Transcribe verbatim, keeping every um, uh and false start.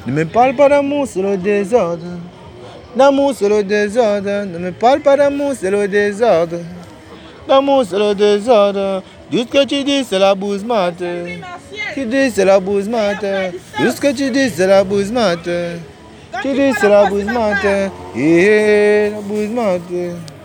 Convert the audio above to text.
Ne me parle pas d'amour, c'est le désordre. L'amour, c'est le désordre. Ne me parle pas d'amour, c'est le désordre. L'amour, c'est le désordre. Tout ce que tu dis, c'est la bouse mate. Tu dis, c'est la bouse mate. Tout ce que tu dis, c'est la bouse mate. Tu dis, c'est la bouse mate. Et la bouse mate.